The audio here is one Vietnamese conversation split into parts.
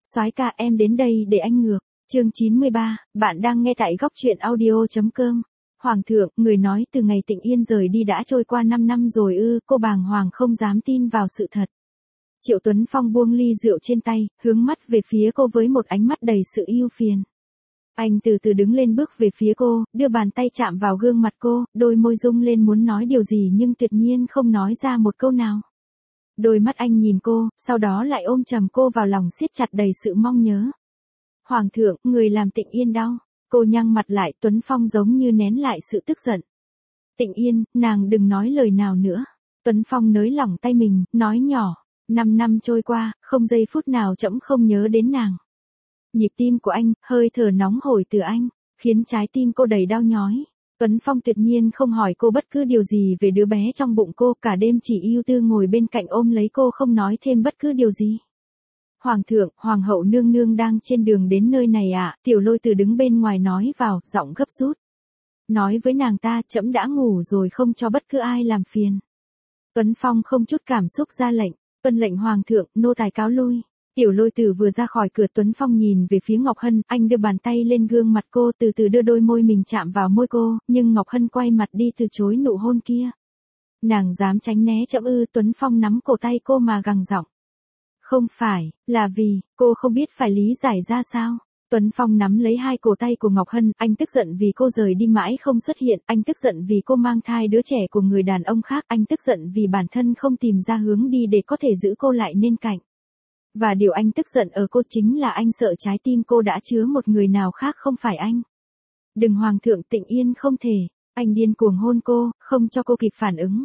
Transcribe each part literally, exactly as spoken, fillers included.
Soái ca em đến đây để anh ngược. Chương chín mươi ba, bạn đang nghe tại góc truyện audio.com. Hoàng thượng, người nói từ ngày Tịnh Yên rời đi đã trôi qua năm năm rồi ư? Cô bàng hoàng không dám tin vào sự thật. Triệu Tuấn Phong buông ly rượu trên tay, hướng mắt về phía cô với một ánh mắt đầy sự ưu phiền. Anh từ từ đứng lên bước về phía cô, đưa bàn tay chạm vào gương mặt cô, đôi môi rung lên muốn nói điều gì nhưng tuyệt nhiên không nói ra một câu nào. Đôi mắt anh nhìn cô, sau đó lại ôm chầm cô vào lòng siết chặt đầy sự mong nhớ. Hoàng thượng, người làm Tịnh Yên đau. Cô nhăn mặt lại, Tuấn Phong giống như nén lại sự tức giận. Tịnh Yên, nàng đừng nói lời nào nữa. Tuấn Phong nới lỏng tay mình, nói nhỏ. Năm năm trôi qua, không giây phút nào trẫm không nhớ đến nàng. Nhịp tim của anh, hơi thở nóng hổi từ anh, khiến trái tim cô đầy đau nhói. Tuấn Phong tuyệt nhiên không hỏi cô bất cứ điều gì về đứa bé trong bụng cô, cả đêm chỉ ưu tư ngồi bên cạnh ôm lấy cô không nói thêm bất cứ điều gì. Hoàng thượng, hoàng hậu nương nương đang trên đường đến nơi này ạ, à? Tiểu Lôi Từ đứng bên ngoài nói vào, giọng gấp rút. Nói với nàng ta, trẫm đã ngủ rồi không cho bất cứ ai làm phiền. Tuấn Phong không chút cảm xúc ra lệnh, tuân lệnh hoàng thượng, nô tài cáo lui. Tiểu Lôi Tử vừa ra khỏi cửa, Tuấn Phong nhìn về phía Ngọc Hân, anh đưa bàn tay lên gương mặt cô, từ từ đưa đôi môi mình chạm vào môi cô, nhưng Ngọc Hân quay mặt đi từ chối nụ hôn kia. Nàng dám tránh né trẫm ư? Tuấn Phong nắm cổ tay cô mà gằn giọng. Không phải, là vì, cô không biết phải lý giải ra sao. Tuấn Phong nắm lấy hai cổ tay của Ngọc Hân, anh tức giận vì cô rời đi mãi không xuất hiện, anh tức giận vì cô mang thai đứa trẻ của người đàn ông khác, anh tức giận vì bản thân không tìm ra hướng đi để có thể giữ cô lại bên cạnh. Và điều anh tức giận ở cô chính là anh sợ trái tim cô đã chứa một người nào khác không phải anh. Đừng, hoàng thượng, Tịnh Yên không thể. Anh điên cuồng hôn cô, không cho cô kịp phản ứng.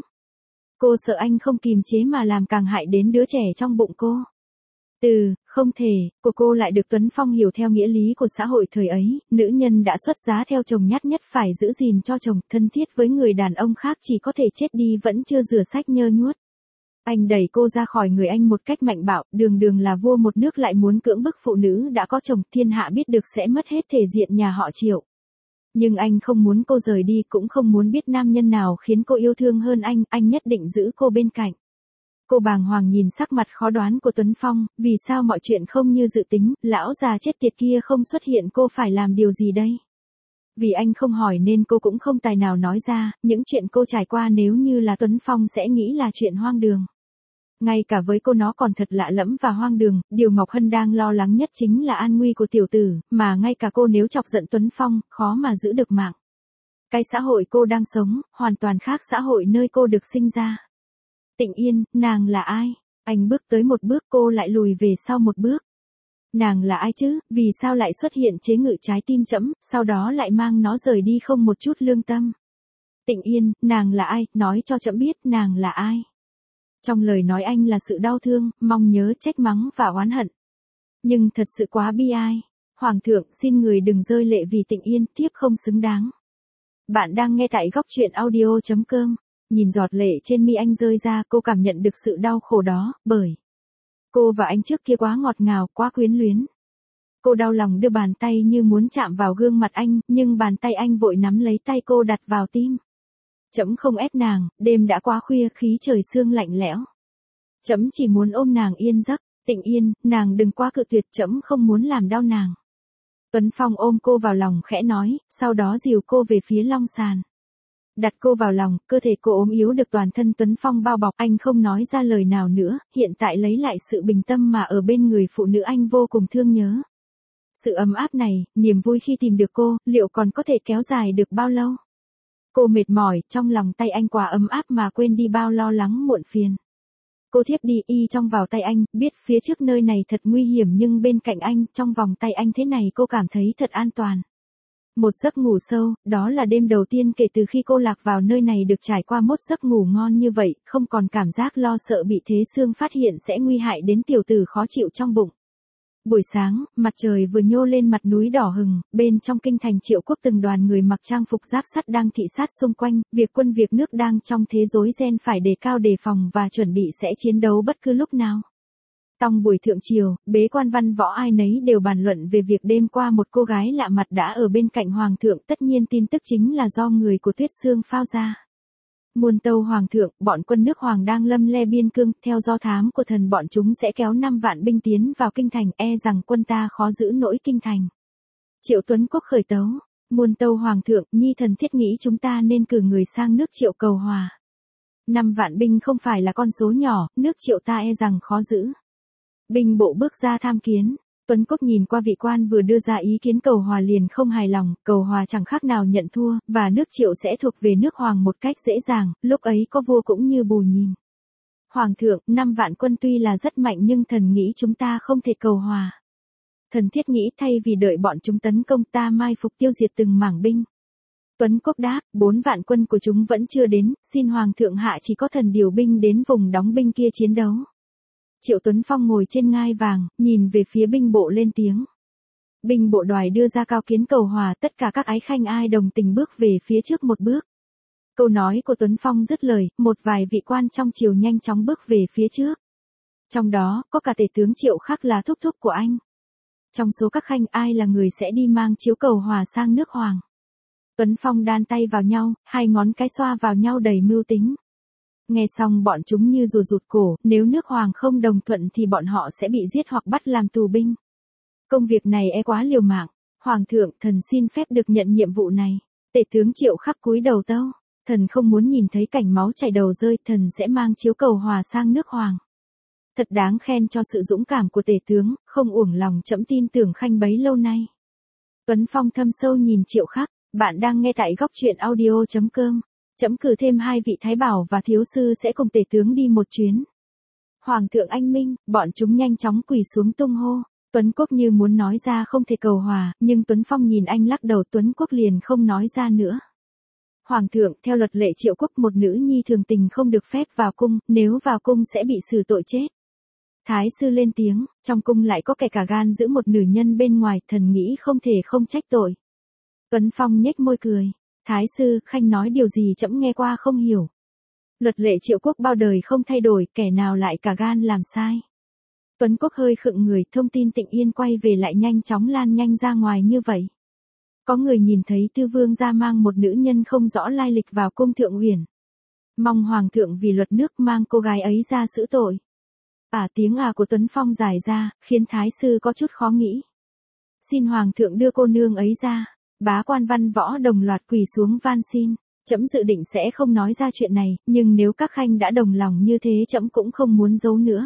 Cô sợ anh không kìm chế mà làm càng hại đến đứa trẻ trong bụng cô. Từ, không thể, của cô lại được Tuấn Phong hiểu theo nghĩa lý của xã hội thời ấy, nữ nhân đã xuất giá theo chồng nhất nhất phải giữ gìn cho chồng, thân thiết với người đàn ông khác chỉ có thể chết đi vẫn chưa rửa sạch nhơ nhuốc. Anh đẩy cô ra khỏi người anh một cách mạnh bạo, đường đường là vua một nước lại muốn cưỡng bức phụ nữ đã có chồng, thiên hạ biết được sẽ mất hết thể diện nhà họ Triệu. Nhưng anh không muốn cô rời đi, cũng không muốn biết nam nhân nào khiến cô yêu thương hơn anh, anh nhất định giữ cô bên cạnh. Cô bàng hoàng nhìn sắc mặt khó đoán của Tuấn Phong, vì sao mọi chuyện không như dự tính, lão già chết tiệt kia không xuất hiện, cô phải làm điều gì đây? Vì anh không hỏi nên cô cũng không tài nào nói ra, những chuyện cô trải qua nếu như là Tuấn Phong sẽ nghĩ là chuyện hoang đường. Ngay cả với cô nó còn thật lạ lẫm và hoang đường, điều Ngọc Hân đang lo lắng nhất chính là an nguy của tiểu tử, mà ngay cả cô nếu chọc giận Tuấn Phong, khó mà giữ được mạng. Cái xã hội cô đang sống, hoàn toàn khác xã hội nơi cô được sinh ra. Tịnh Yên, nàng là ai? Anh bước tới một bước, cô lại lùi về sau một bước. Nàng là ai chứ, vì sao lại xuất hiện chế ngự trái tim trẫm, sau đó lại mang nó rời đi không một chút lương tâm? Tịnh Yên, nàng là ai, nói cho trẫm biết nàng là ai. Trong lời nói anh là sự đau thương, mong nhớ, trách mắng và oán hận. Nhưng thật sự quá bi ai. Hoàng thượng, xin người đừng rơi lệ vì Tịnh Yên, tiếp không xứng đáng. Bạn đang nghe tại góc truyện audio.com. Nhìn giọt lệ trên mi anh rơi ra, cô cảm nhận được sự đau khổ đó, bởi cô và anh trước kia quá ngọt ngào, quá quyến luyến. Cô đau lòng đưa bàn tay như muốn chạm vào gương mặt anh, nhưng bàn tay anh vội nắm lấy tay cô đặt vào tim. Trẫm không ép nàng, đêm đã quá khuya, khí trời sương lạnh lẽo. Trẫm chỉ muốn ôm nàng yên giấc. Tịnh Yên, nàng đừng quá cự tuyệt, trẫm không muốn làm đau nàng. Tuấn Phong ôm cô vào lòng khẽ nói, sau đó dìu cô về phía long sàn. Đặt cô vào lòng, cơ thể cô ốm yếu được toàn thân Tuấn Phong bao bọc, anh không nói ra lời nào nữa, hiện tại lấy lại sự bình tâm mà ở bên người phụ nữ anh vô cùng thương nhớ. Sự ấm áp này, niềm vui khi tìm được cô, liệu còn có thể kéo dài được bao lâu? Cô mệt mỏi, trong lòng tay anh quá ấm áp mà quên đi bao lo lắng muộn phiền. Cô thiếp đi y trong vào tay anh, biết phía trước nơi này thật nguy hiểm nhưng bên cạnh anh, trong vòng tay anh thế này cô cảm thấy thật an toàn. Một giấc ngủ sâu, đó là đêm đầu tiên kể từ khi cô lạc vào nơi này được trải qua một giấc ngủ ngon như vậy, không còn cảm giác lo sợ bị Thế Sương phát hiện sẽ nguy hại đến tiểu tử khó chịu trong bụng. Buổi sáng, mặt trời vừa nhô lên mặt núi đỏ hừng, bên trong kinh thành Triệu Quốc từng đoàn người mặc trang phục giáp sắt đang thị sát xung quanh, việc quân việc nước đang trong thế rối ren phải đề cao đề phòng và chuẩn bị sẽ chiến đấu bất cứ lúc nào. Tòng buổi thượng triều, bế quan văn võ ai nấy đều bàn luận về việc đêm qua một cô gái lạ mặt đã ở bên cạnh hoàng thượng, tất nhiên tin tức chính là do người của Tuyết Sương phao ra. Muôn tâu hoàng thượng, bọn quân nước Hoàng đang lâm le biên cương, theo do thám của thần bọn chúng sẽ kéo năm vạn binh tiến vào kinh thành, e rằng quân ta khó giữ nổi kinh thành. Triệu Tuấn Quốc khởi tấu, muôn tâu hoàng thượng, nhi thần thiết nghĩ chúng ta nên cử người sang nước Triệu cầu hòa. Năm vạn binh không phải là con số nhỏ, nước Triệu ta e rằng khó giữ. Binh bộ bước ra tham kiến. Tuấn Quốc nhìn qua vị quan vừa đưa ra ý kiến cầu hòa liền không hài lòng, cầu hòa chẳng khác nào nhận thua, và nước Triệu sẽ thuộc về nước Hoàng một cách dễ dàng, lúc ấy có vua cũng như bù nhìn. Hoàng thượng, năm vạn quân tuy là rất mạnh nhưng thần nghĩ chúng ta không thể cầu hòa. Thần thiết nghĩ thay vì đợi bọn chúng tấn công ta mai phục tiêu diệt từng mảng binh. Tuấn Quốc đáp, bốn vạn quân của chúng vẫn chưa đến, xin Hoàng thượng hạ chỉ có thần điều binh đến vùng đóng binh kia chiến đấu. Triệu Tuấn Phong ngồi trên ngai vàng, nhìn về phía binh bộ lên tiếng. Binh bộ đoài đưa ra cao kiến cầu hòa, tất cả các ái khanh ai đồng tình bước về phía trước một bước. Câu nói của Tuấn Phong dứt lời, một vài vị quan trong triều nhanh chóng bước về phía trước. Trong đó, có cả tể tướng Triệu Khắc là thúc thúc của anh. Trong số các khanh ai là người sẽ đi mang chiếu cầu hòa sang nước Hoàng. Tuấn Phong đan tay vào nhau, hai ngón cái xoa vào nhau đầy mưu tính. Nghe xong bọn chúng như rụt rụt cổ, nếu nước Hoàng không đồng thuận thì bọn họ sẽ bị giết hoặc bắt làm tù binh. Công việc này e quá liều mạng. Hoàng thượng, thần xin phép được nhận nhiệm vụ này. Tể tướng Triệu Khắc cúi đầu tâu. Thần không muốn nhìn thấy cảnh máu chảy đầu rơi, thần sẽ mang chiếu cầu hòa sang nước Hoàng. Thật đáng khen cho sự dũng cảm của tể tướng, không uổng lòng trẫm tin tưởng khanh bấy lâu nay. Tuấn Phong thâm sâu nhìn Triệu Khắc, bạn đang nghe tại góc truyện audio chấm com. Trẫm cử thêm hai vị thái bảo và thiếu sư sẽ cùng tể tướng đi một chuyến. Hoàng thượng anh minh, bọn chúng nhanh chóng quỳ xuống tung hô. Tuấn Quốc như muốn nói ra không thể cầu hòa, nhưng Tuấn Phong nhìn anh lắc đầu, Tuấn Quốc liền không nói ra nữa. Hoàng thượng, theo luật lệ Triệu quốc một nữ nhi thường tình không được phép vào cung, nếu vào cung sẽ bị xử tội chết. Thái sư lên tiếng, trong cung lại có kẻ cả gan giữ một nữ nhân bên ngoài, thần nghĩ không thể không trách tội. Tuấn Phong nhếch môi cười. Thái sư, khanh nói điều gì trẫm nghe qua không hiểu. Luật lệ Triệu quốc bao đời không thay đổi, kẻ nào lại cả gan làm sai. Tuấn Quốc hơi khựng người, thông tin Tịnh Yên quay về lại nhanh chóng lan nhanh ra ngoài như vậy. Có người nhìn thấy Tư Vương gia mang một nữ nhân không rõ lai lịch vào cung Thượng Uyển. Mong Hoàng thượng vì luật nước mang cô gái ấy ra xử tội. À, tiếng à của Tuấn Phong dài ra, khiến Thái sư có chút khó nghĩ. Xin Hoàng thượng đưa cô nương ấy ra. Bá quan văn võ đồng loạt quỳ xuống van xin. Trẫm dự định sẽ không nói ra chuyện này, nhưng nếu các khanh đã đồng lòng như thế trẫm cũng không muốn giấu nữa.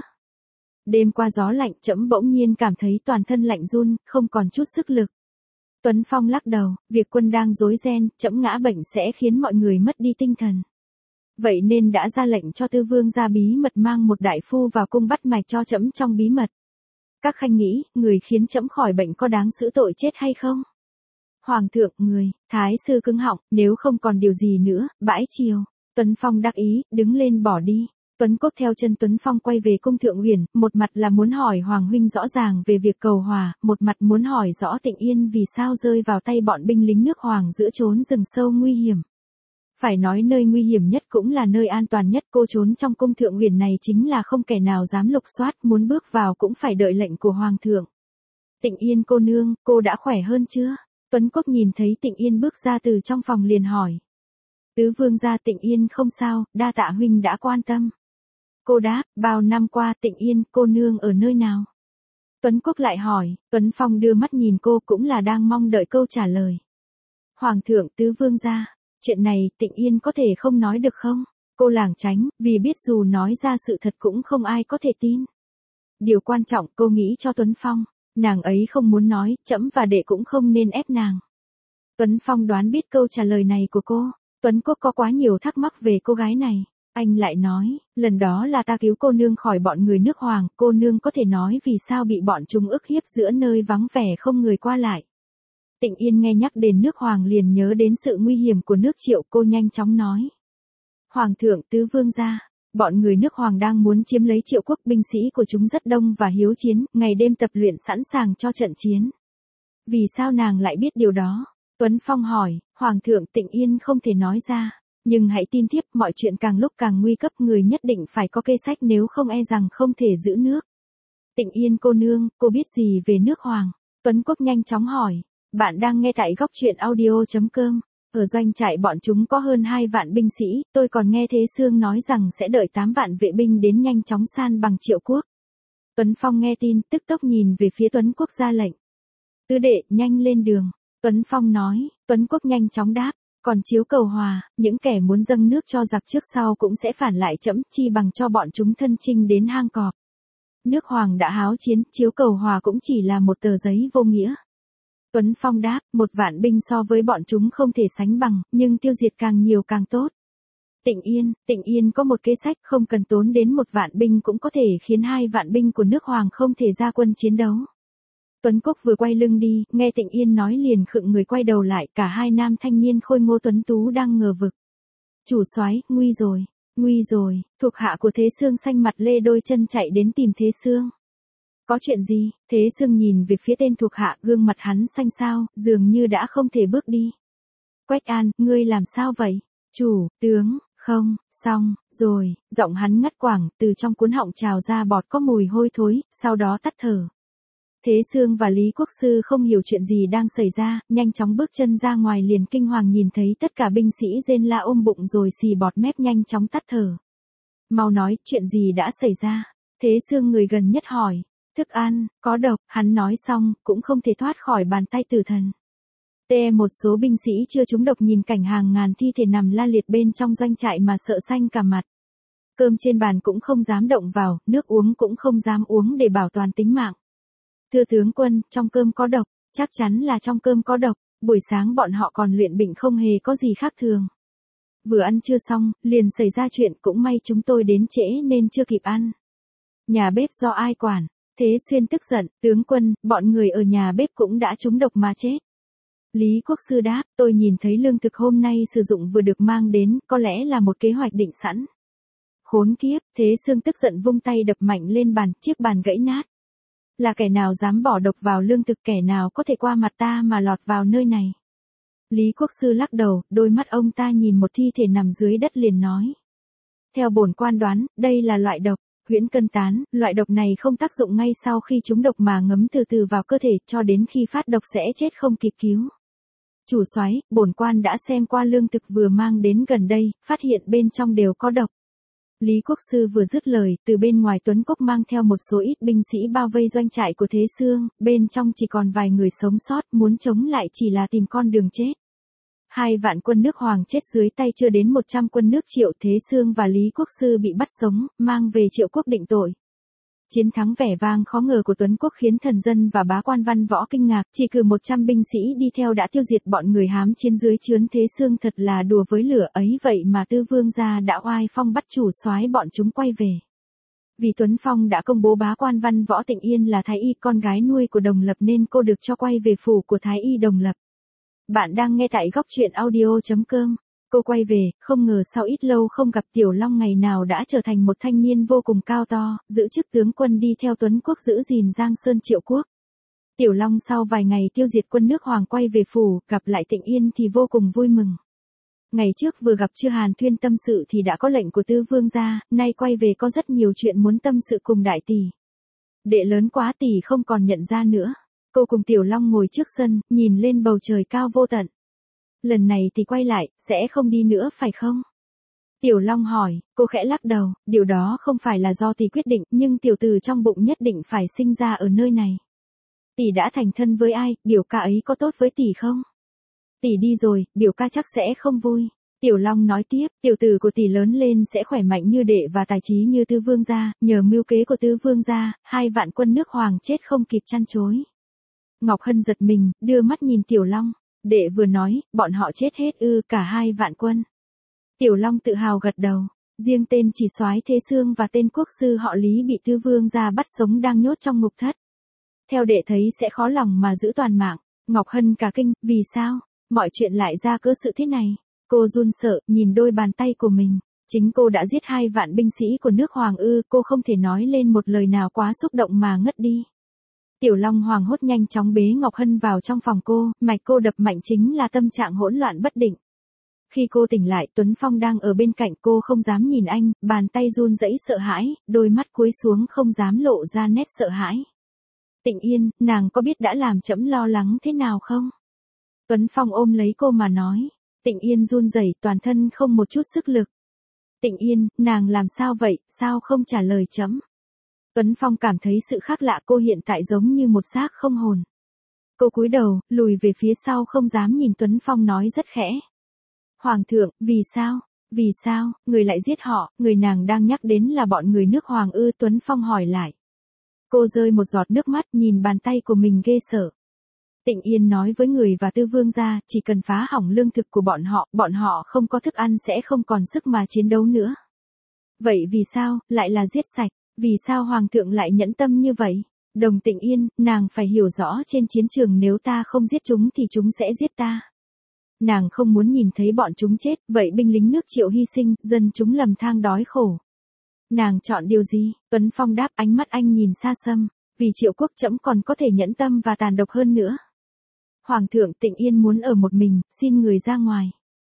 Đêm qua gió lạnh, trẫm bỗng nhiên cảm thấy toàn thân lạnh run, không còn chút sức lực. Tuấn Phong lắc đầu, việc quân đang rối ren, trẫm ngã bệnh sẽ khiến mọi người mất đi tinh thần. Vậy nên đã ra lệnh cho Tư Vương gia bí mật mang một đại phu vào cung bắt mạch cho trẫm trong bí mật. Các khanh nghĩ, người khiến trẫm khỏi bệnh có đáng xử tội chết hay không? Hoàng thượng, người, Thái sư cứng họng, nếu không còn điều gì nữa, bãi triều. Tuấn Phong đắc ý, đứng lên bỏ đi. Tuấn Quốc theo chân Tuấn Phong quay về cung Thượng Uyển, một mặt là muốn hỏi Hoàng huynh rõ ràng về việc cầu hòa, một mặt muốn hỏi rõ Tịnh Yên vì sao rơi vào tay bọn binh lính nước Hoàng giữa chốn rừng sâu nguy hiểm. Phải nói nơi nguy hiểm nhất cũng là nơi an toàn nhất, cô trốn trong cung Thượng Uyển này chính là không kẻ nào dám lục soát, muốn bước vào cũng phải đợi lệnh của Hoàng thượng. Tịnh Yên cô nương, cô đã khỏe hơn chưa? Tuấn Quốc nhìn thấy Tịnh Yên bước ra từ trong phòng liền hỏi. Tứ Vương gia, Tịnh Yên không sao, đa tạ huynh đã quan tâm. Cô đáp, bao năm qua Tịnh Yên cô nương ở nơi nào? Tuấn Quốc lại hỏi, Tuấn Phong đưa mắt nhìn cô cũng là đang mong đợi câu trả lời. Hoàng thượng, Tứ Vương gia, chuyện này Tịnh Yên có thể không nói được không? Cô lảng tránh, vì biết dù nói ra sự thật cũng không ai có thể tin. Điều quan trọng cô nghĩ cho Tuấn Phong, nàng ấy không muốn nói, trẫm và đệ cũng không nên ép nàng. Tuấn Phong đoán biết câu trả lời này của cô, Tuấn Quốc có quá nhiều thắc mắc về cô gái này. Anh lại nói, lần đó là ta cứu cô nương khỏi bọn người nước Hoàng, cô nương có thể nói vì sao bị bọn chúng ức hiếp giữa nơi vắng vẻ không người qua lại. Tịnh Yên nghe nhắc đến nước Hoàng liền nhớ đến sự nguy hiểm của nước Triệu, cô nhanh chóng nói. Hoàng thượng, Tứ Vương gia, bọn người nước Hoàng đang muốn chiếm lấy Triệu quốc, binh sĩ của chúng rất đông và hiếu chiến, ngày đêm tập luyện sẵn sàng cho trận chiến. Vì sao nàng lại biết điều đó? Tuấn Phong hỏi, Hoàng thượng, Tịnh Yên không thể nói ra. Nhưng hãy tin tiếp, mọi chuyện càng lúc càng nguy cấp, người nhất định phải có kế sách, nếu không e rằng không thể giữ nước. Tịnh Yên cô nương, cô biết gì về nước Hoàng? Tuấn Quốc nhanh chóng hỏi. Bạn đang nghe tại góc truyện audio chấm com. Ở doanh trại bọn chúng có hơn hai vạn binh sĩ, tôi còn nghe Thế Sương nói rằng sẽ đợi tám vạn vệ binh đến nhanh chóng san bằng Triệu Quốc. Tuấn Phong nghe tin, tức tốc nhìn về phía Tuấn Quốc ra lệnh. Tứ đệ, nhanh lên đường. Tuấn Phong nói, Tuấn Quốc nhanh chóng đáp, còn Chiếu Cầu Hòa, những kẻ muốn dâng nước cho giặc trước sau cũng sẽ phản lại trẫm, chi bằng cho bọn chúng thân chinh đến hang cọp. Nước Hoàng đã háo chiến, Chiếu Cầu Hòa cũng chỉ là một tờ giấy vô nghĩa. Tuấn Phong đáp, một vạn binh so với bọn chúng không thể sánh bằng, nhưng tiêu diệt càng nhiều càng tốt. Tịnh Yên, Tịnh Yên có một kế sách không cần tốn đến một vạn binh cũng có thể khiến hai vạn binh của nước Hoàng không thể ra quân chiến đấu. Tuấn Quốc vừa quay lưng đi, nghe Tịnh Yên nói liền khựng người quay đầu lại, cả hai nam thanh niên khôi ngô tuấn tú đang ngờ vực. Chủ soái, nguy rồi, nguy rồi, thuộc hạ của Thế Sương xanh mặt lê đôi chân chạy đến tìm Thế Sương. Có chuyện gì? Thế Sương nhìn về phía tên thuộc hạ, gương mặt hắn xanh xao, dường như đã không thể bước đi. Quách An, ngươi làm sao vậy? Chủ, tướng, không, xong, rồi, giọng hắn ngắt quãng, từ trong cuốn họng trào ra bọt có mùi hôi thối, sau đó tắt thở. Thế Sương và Lý Quốc Sư không hiểu chuyện gì đang xảy ra, nhanh chóng bước chân ra ngoài liền kinh hoàng nhìn thấy tất cả binh sĩ rên la ôm bụng rồi xì bọt mép nhanh chóng tắt thở. Mau nói, chuyện gì đã xảy ra? Thế Sương người gần nhất hỏi. Thức ăn, có độc, hắn nói xong, cũng không thể thoát khỏi bàn tay tử thần. Tê một số binh sĩ chưa trúng độc nhìn cảnh hàng ngàn thi thể nằm la liệt bên trong doanh trại mà sợ xanh cả mặt. Cơm trên bàn cũng không dám động vào, nước uống cũng không dám uống để bảo toàn tính mạng. Thưa tướng quân, trong cơm có độc, chắc chắn là trong cơm có độc, buổi sáng bọn họ còn luyện bệnh không hề có gì khác thường. Vừa ăn chưa xong, liền xảy ra chuyện, cũng may chúng tôi đến trễ nên chưa kịp ăn. Nhà bếp do ai quản? Thế Xuyên tức giận, tướng quân, bọn người ở nhà bếp cũng đã trúng độc mà chết. Lý Quốc Sư đáp, tôi nhìn thấy lương thực hôm nay sử dụng vừa được mang đến, có lẽ là một kế hoạch định sẵn. Khốn kiếp, Thế Sương tức giận vung tay đập mạnh lên bàn, chiếc bàn gãy nát. Là kẻ nào dám bỏ độc vào lương thực, kẻ nào có thể qua mặt ta mà lọt vào nơi này? Lý Quốc Sư lắc đầu, đôi mắt ông ta nhìn một thi thể nằm dưới đất liền nói. Theo bổn quan đoán, đây là loại độc. Huyễn cân tán, loại độc này không tác dụng ngay sau khi trúng độc mà ngấm từ từ vào cơ thể, cho đến khi phát độc sẽ chết không kịp cứu. Chủ soái, bổn quan đã xem qua lương thực vừa mang đến gần đây, phát hiện bên trong đều có độc. Lý Quốc Sư vừa dứt lời, từ bên ngoài Tuấn Quốc mang theo một số ít binh sĩ bao vây doanh trại của Thế Sương, bên trong chỉ còn vài người sống sót, muốn chống lại chỉ là tìm con đường chết. Hai vạn quân nước Hoàng chết dưới tay chưa đến một trăm quân nước Triệu. Thế Sương và Lý Quốc Sư bị bắt sống, mang về Triệu Quốc định tội. Chiến thắng vẻ vang khó ngờ của Tuấn Quốc khiến thần dân và bá quan văn võ kinh ngạc, chỉ cử một trăm binh sĩ đi theo đã tiêu diệt bọn người hám chiến dưới trướng Thế Sương, thật là đùa với lửa ấy vậy mà Tư Vương gia đã oai phong bắt chủ soái bọn chúng quay về. Vì Tuấn Phong đã công bố bá quan văn võ Tịnh Yên là thái y con gái nuôi của Đồng Lập nên cô được cho quay về phủ của thái y Đồng Lập. Bạn đang nghe tại góc truyện audio chấm com. Cô quay về, không ngờ sau ít lâu không gặp Tiểu Long ngày nào đã trở thành một thanh niên vô cùng cao to, giữ chức tướng quân đi theo Tuấn Quốc giữ gìn Giang Sơn Triệu Quốc. Tiểu Long sau vài ngày tiêu diệt quân nước Hoàng quay về phủ, gặp lại Tịnh Yên thì vô cùng vui mừng. Ngày trước vừa gặp Chư Hàn Thuyên tâm sự thì đã có lệnh của Tư Vương gia, nay quay về có rất nhiều chuyện muốn tâm sự cùng đại tỷ. Đệ lớn quá tỷ không còn nhận ra nữa. Cô cùng Tiểu Long ngồi trước sân, nhìn lên bầu trời cao vô tận. Lần này thì quay lại, sẽ không đi nữa phải không? Tiểu Long hỏi, cô khẽ lắc đầu, điều đó không phải là do tỷ quyết định, nhưng tiểu tử trong bụng nhất định phải sinh ra ở nơi này. Tỷ đã thành thân với ai, biểu ca ấy có tốt với tỷ không? Tỷ đi rồi, biểu ca chắc sẽ không vui. Tiểu Long nói tiếp, tiểu tử của tỷ lớn lên sẽ khỏe mạnh như đệ và tài trí như Tư Vương gia, nhờ mưu kế của Tư Vương gia, hai vạn quân nước Hoàng chết không kịp chăn chối. Ngọc Hân giật mình, đưa mắt nhìn Tiểu Long. Đệ vừa nói, bọn họ chết hết ư, cả hai vạn quân. Tiểu Long tự hào gật đầu. Riêng tên chỉ soái Thế Sương và tên quốc sư họ Lý bị Tư Vương gia bắt sống đang nhốt trong ngục thất. Theo đệ thấy sẽ khó lòng mà giữ toàn mạng. Ngọc Hân cả kinh, vì sao? Mọi chuyện lại ra cớ sự thế này. Cô run sợ, nhìn đôi bàn tay của mình. Chính cô đã giết hai vạn binh sĩ của nước Hoàng ư, cô không thể nói lên một lời nào quá xúc động mà ngất đi. Tiểu Long hoảng hốt nhanh chóng bế Ngọc Hân vào trong phòng cô, mạch cô đập mạnh chính là tâm trạng hỗn loạn bất định. Khi cô tỉnh lại, Tuấn Phong đang ở bên cạnh cô không dám nhìn anh, bàn tay run rẩy sợ hãi, đôi mắt cúi xuống không dám lộ ra nét sợ hãi. Tịnh Yên, nàng có biết đã làm trẫm lo lắng thế nào không? Tuấn Phong ôm lấy cô mà nói. Tịnh Yên run rẩy, toàn thân không một chút sức lực. Tịnh Yên, nàng làm sao vậy, sao không trả lời chấm? Tuấn Phong cảm thấy sự khác lạ, cô hiện tại giống như một xác không hồn. Cô cúi đầu, lùi về phía sau không dám nhìn Tuấn Phong, nói rất khẽ. Hoàng thượng, vì sao? Vì sao, người lại giết họ, người nàng đang nhắc đến là bọn người nước Hoàng ư? Tuấn Phong hỏi lại. Cô rơi một giọt nước mắt, nhìn bàn tay của mình ghê sợ. Tịnh Yên nói với người và Tư Vương gia, chỉ cần phá hỏng lương thực của bọn họ, bọn họ không có thức ăn sẽ không còn sức mà chiến đấu nữa. Vậy vì sao, lại là giết sạch? Vì sao Hoàng thượng lại nhẫn tâm như vậy? Đồng Tịnh Yên, nàng phải hiểu rõ trên chiến trường nếu ta không giết chúng thì chúng sẽ giết ta. Nàng không muốn nhìn thấy bọn chúng chết, vậy binh lính nước Triệu hy sinh, dân chúng lầm than đói khổ. Nàng chọn điều gì? Tuấn Phong đáp, ánh mắt anh nhìn xa xăm. Vì Triệu quốc trẫm còn có thể nhẫn tâm và tàn độc hơn nữa. Hoàng thượng, Tịnh Yên muốn ở một mình, xin người ra ngoài.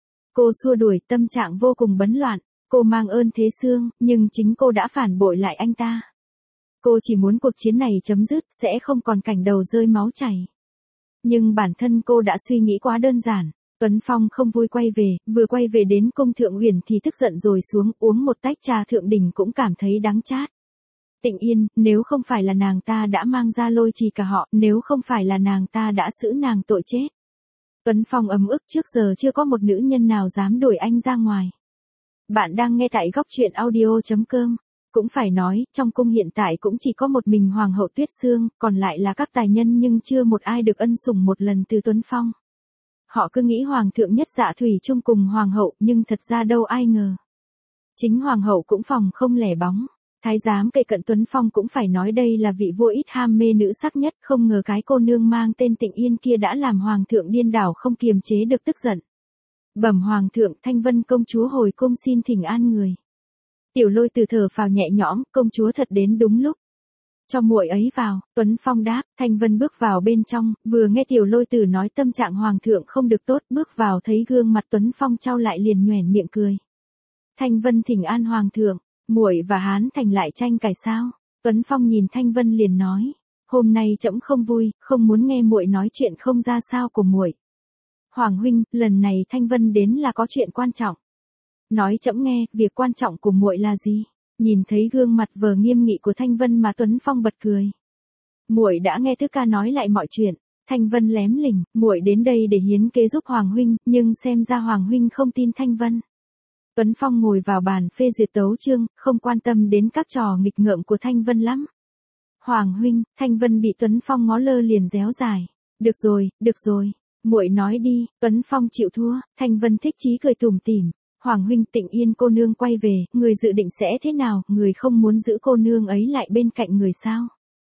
Cô xua đuổi, tâm trạng vô cùng bấn loạn. Cô mang ơn Thế Sương, nhưng chính cô đã phản bội lại anh ta. Cô chỉ muốn cuộc chiến này chấm dứt, sẽ không còn cảnh đầu rơi máu chảy. Nhưng bản thân cô đã suy nghĩ quá đơn giản. Tuấn Phong không vui quay về, vừa quay về đến cung Thượng Uyển thì tức giận rồi xuống, uống một tách trà thượng đỉnh cũng cảm thấy đắng chát. Tịnh Yên, nếu không phải là nàng ta đã mang ra lôi trì cả họ, nếu không phải là nàng ta đã xử nàng tội chết. Tuấn Phong ấm ức, trước giờ chưa có một nữ nhân nào dám đuổi anh ra ngoài. Bạn đang nghe tại góc truyện audio chấm com. Cũng phải nói, trong cung hiện tại cũng chỉ có một mình Hoàng hậu Tuyết Sương, còn lại là các tài nhân nhưng chưa một ai được ân sủng một lần từ Tuấn Phong. Họ cứ nghĩ Hoàng thượng nhất dạ thủy chung cùng Hoàng hậu, nhưng thật ra đâu ai ngờ. Chính Hoàng hậu cũng phòng không lẻ bóng. Thái giám cậy cận Tuấn Phong cũng phải nói đây là vị vua ít ham mê nữ sắc nhất, không ngờ cái cô nương mang tên Tịnh Yên kia đã làm Hoàng thượng điên đảo không kiềm chế được tức giận. Bẩm Hoàng thượng, Thanh Vân công chúa hồi cung xin thỉnh an người. Tiểu Lôi Tử thở phào nhẹ nhõm, công chúa thật đến đúng lúc. Cho muội ấy vào, Tuấn Phong đáp. Thanh Vân bước vào bên trong, vừa nghe Tiểu Lôi Tử nói tâm trạng Hoàng thượng không được tốt, bước vào thấy gương mặt Tuấn Phong trao lại liền nhoẻn miệng cười. Thanh Vân thỉnh an Hoàng thượng. Muội và Hán Thành lại tranh cãi sao? Tuấn Phong nhìn Thanh Vân liền nói, hôm nay trẫm không vui, không muốn nghe muội nói chuyện không ra sao của muội. Hoàng huynh, lần này Thanh Vân đến là có chuyện quan trọng. Nói trẫm nghe, việc quan trọng của muội là gì? Nhìn thấy gương mặt vờ nghiêm nghị của Thanh Vân mà Tuấn Phong bật cười. Muội đã nghe Tứ ca nói lại mọi chuyện. Thanh Vân lém lỉnh, muội đến đây để hiến kế giúp Hoàng huynh, nhưng xem ra Hoàng huynh không tin Thanh Vân. Tuấn Phong ngồi vào bàn phê duyệt tấu chương, không quan tâm đến các trò nghịch ngợm của Thanh Vân lắm. Hoàng huynh, Thanh Vân bị Tuấn Phong ngó lơ liền réo dài. Được rồi, được rồi, muội nói đi. Tuấn Phong chịu thua. Thanh Vân thích chí cười tủm tỉm. Hoàng huynh, Tịnh Yên cô nương quay về, người dự định sẽ thế nào? Người không muốn giữ cô nương ấy lại bên cạnh người sao?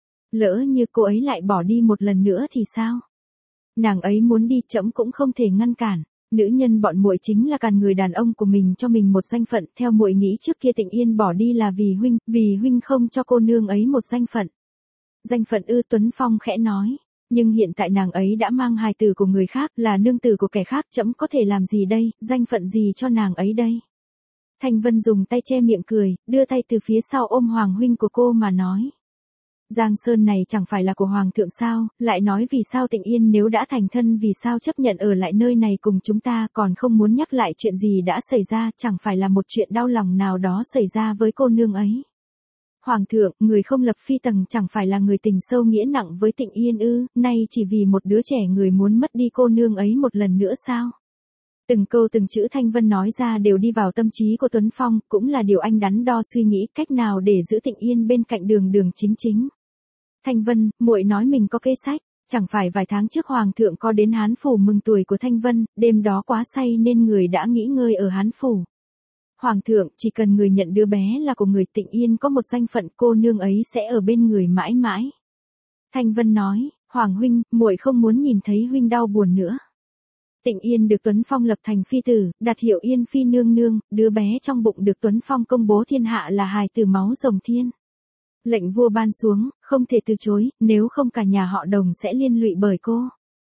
Lỡ như cô ấy lại bỏ đi một lần nữa thì sao? Nàng ấy muốn đi, trẫm cũng không thể ngăn cản. Nữ nhân bọn muội chính là càn người đàn ông của mình cho mình một danh phận, theo muội nghĩ trước kia Tịnh Yên bỏ đi là vì huynh, vì huynh không cho cô nương ấy một danh phận. Danh phận ư? Tuấn Phong khẽ nói, nhưng hiện tại nàng ấy đã mang hài tử của người khác, là nương tử của kẻ khác, trẫm có thể làm gì đây, danh phận gì cho nàng ấy đây? Thanh Vân dùng tay che miệng cười, đưa tay từ phía sau ôm Hoàng huynh của cô mà nói. Giang Sơn này chẳng phải là của Hoàng thượng sao? Lại nói vì sao Tịnh Yên nếu đã thành thân vì sao chấp nhận ở lại nơi này cùng chúng ta, còn không muốn nhắc lại chuyện gì đã xảy ra, chẳng phải là một chuyện đau lòng nào đó xảy ra với cô nương ấy. Hoàng thượng, người không lập phi tầng chẳng phải là người tình sâu nghĩa nặng với Tịnh Yên ư? Nay chỉ vì một đứa trẻ người muốn mất đi cô nương ấy một lần nữa sao? Từng câu từng chữ Thanh Vân nói ra đều đi vào tâm trí của Tuấn Phong, cũng là điều anh đắn đo suy nghĩ cách nào để giữ Tịnh Yên bên cạnh Đường Đường chính chính. Thanh Vân, muội nói mình có kế sách, chẳng phải vài tháng trước Hoàng thượng có đến Hán Phủ mừng tuổi của Thanh Vân, đêm đó quá say nên người đã nghỉ ngơi ở Hán Phủ. Hoàng thượng, chỉ cần người nhận đứa bé là của người, Tịnh Yên có một danh phận, cô nương ấy sẽ ở bên người mãi mãi. Thanh Vân nói, Hoàng huynh, muội không muốn nhìn thấy huynh đau buồn nữa. Tịnh Yên được Tuấn Phong lập thành phi tử, đặt hiệu Yên Phi nương nương, đứa bé trong bụng được Tuấn Phong công bố thiên hạ là hài tử máu rồng thiên. Lệnh vua ban xuống, không thể từ chối, nếu không cả nhà họ Đồng sẽ liên lụy bởi cô.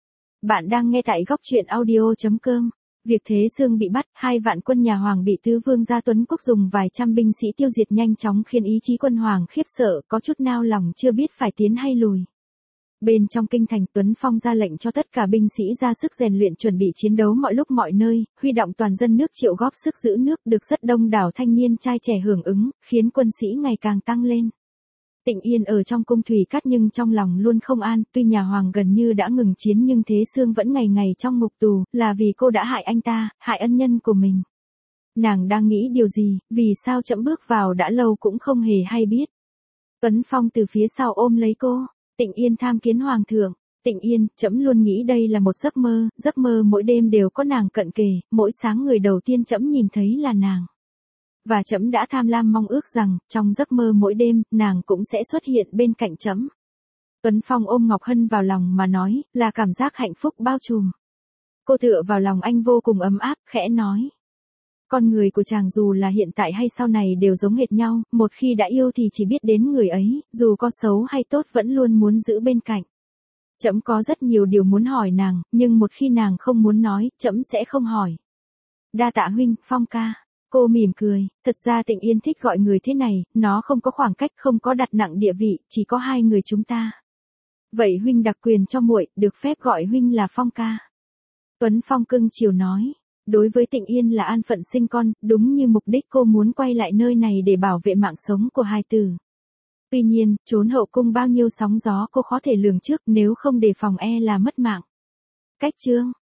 Bạn đang nghe tại góc truyện audio chấm com. Việc Thế Sương bị bắt, hai vạn quân nhà Hoàng bị Tứ Vương gia Tuấn Quốc dùng vài trăm binh sĩ tiêu diệt nhanh chóng khiến ý chí quân Hoàng khiếp sợ, có chút nao lòng chưa biết phải tiến hay lùi. Bên trong kinh thành, Tuấn Phong ra lệnh cho tất cả binh sĩ ra sức rèn luyện chuẩn bị chiến đấu mọi lúc mọi nơi, huy động toàn dân nước Triệu góp sức giữ nước, được rất đông đảo thanh niên trai trẻ hưởng ứng, khiến quân sĩ ngày càng tăng lên. Tịnh Yên ở trong cung thủy cát nhưng trong lòng luôn không an, tuy nhà Hoàng gần như đã ngừng chiến nhưng Thế Sương vẫn ngày ngày trong ngục tù, là vì cô đã hại anh ta, hại ân nhân của mình. Nàng đang nghĩ điều gì, vì sao trẫm bước vào đã lâu cũng không hề hay biết. Tuấn Phong từ phía sau ôm lấy cô. Tịnh Yên tham kiến Hoàng thượng. Tịnh Yên, trẫm luôn nghĩ đây là một giấc mơ, giấc mơ mỗi đêm đều có nàng cận kề, mỗi sáng người đầu tiên trẫm nhìn thấy là nàng. Và trẫm đã tham lam mong ước rằng, trong giấc mơ mỗi đêm, nàng cũng sẽ xuất hiện bên cạnh trẫm. Tuấn Phong ôm Ngọc Hân vào lòng mà nói, là cảm giác hạnh phúc bao trùm. Cô tựa vào lòng anh vô cùng ấm áp, khẽ nói. Con người của chàng dù là hiện tại hay sau này đều giống hệt nhau, một khi đã yêu thì chỉ biết đến người ấy, dù có xấu hay tốt vẫn luôn muốn giữ bên cạnh. Trẫm có rất nhiều điều muốn hỏi nàng, nhưng một khi nàng không muốn nói, trẫm sẽ không hỏi. Đa tạ huynh, Phong ca. Cô mỉm cười, thật ra Tịnh Yên thích gọi người thế này, nó không có khoảng cách, không có đặt nặng địa vị, chỉ có hai người chúng ta. Vậy huynh đặc quyền cho muội, được phép gọi huynh là Phong ca. Tuấn Phong cưng chiều nói. Đối với Tịnh Yên là an phận sinh con, đúng như mục đích cô muốn quay lại nơi này để bảo vệ mạng sống của hài tử. Tuy nhiên, trốn hậu cung bao nhiêu sóng gió cô khó thể lường trước, nếu không đề phòng e là mất mạng. Cách chương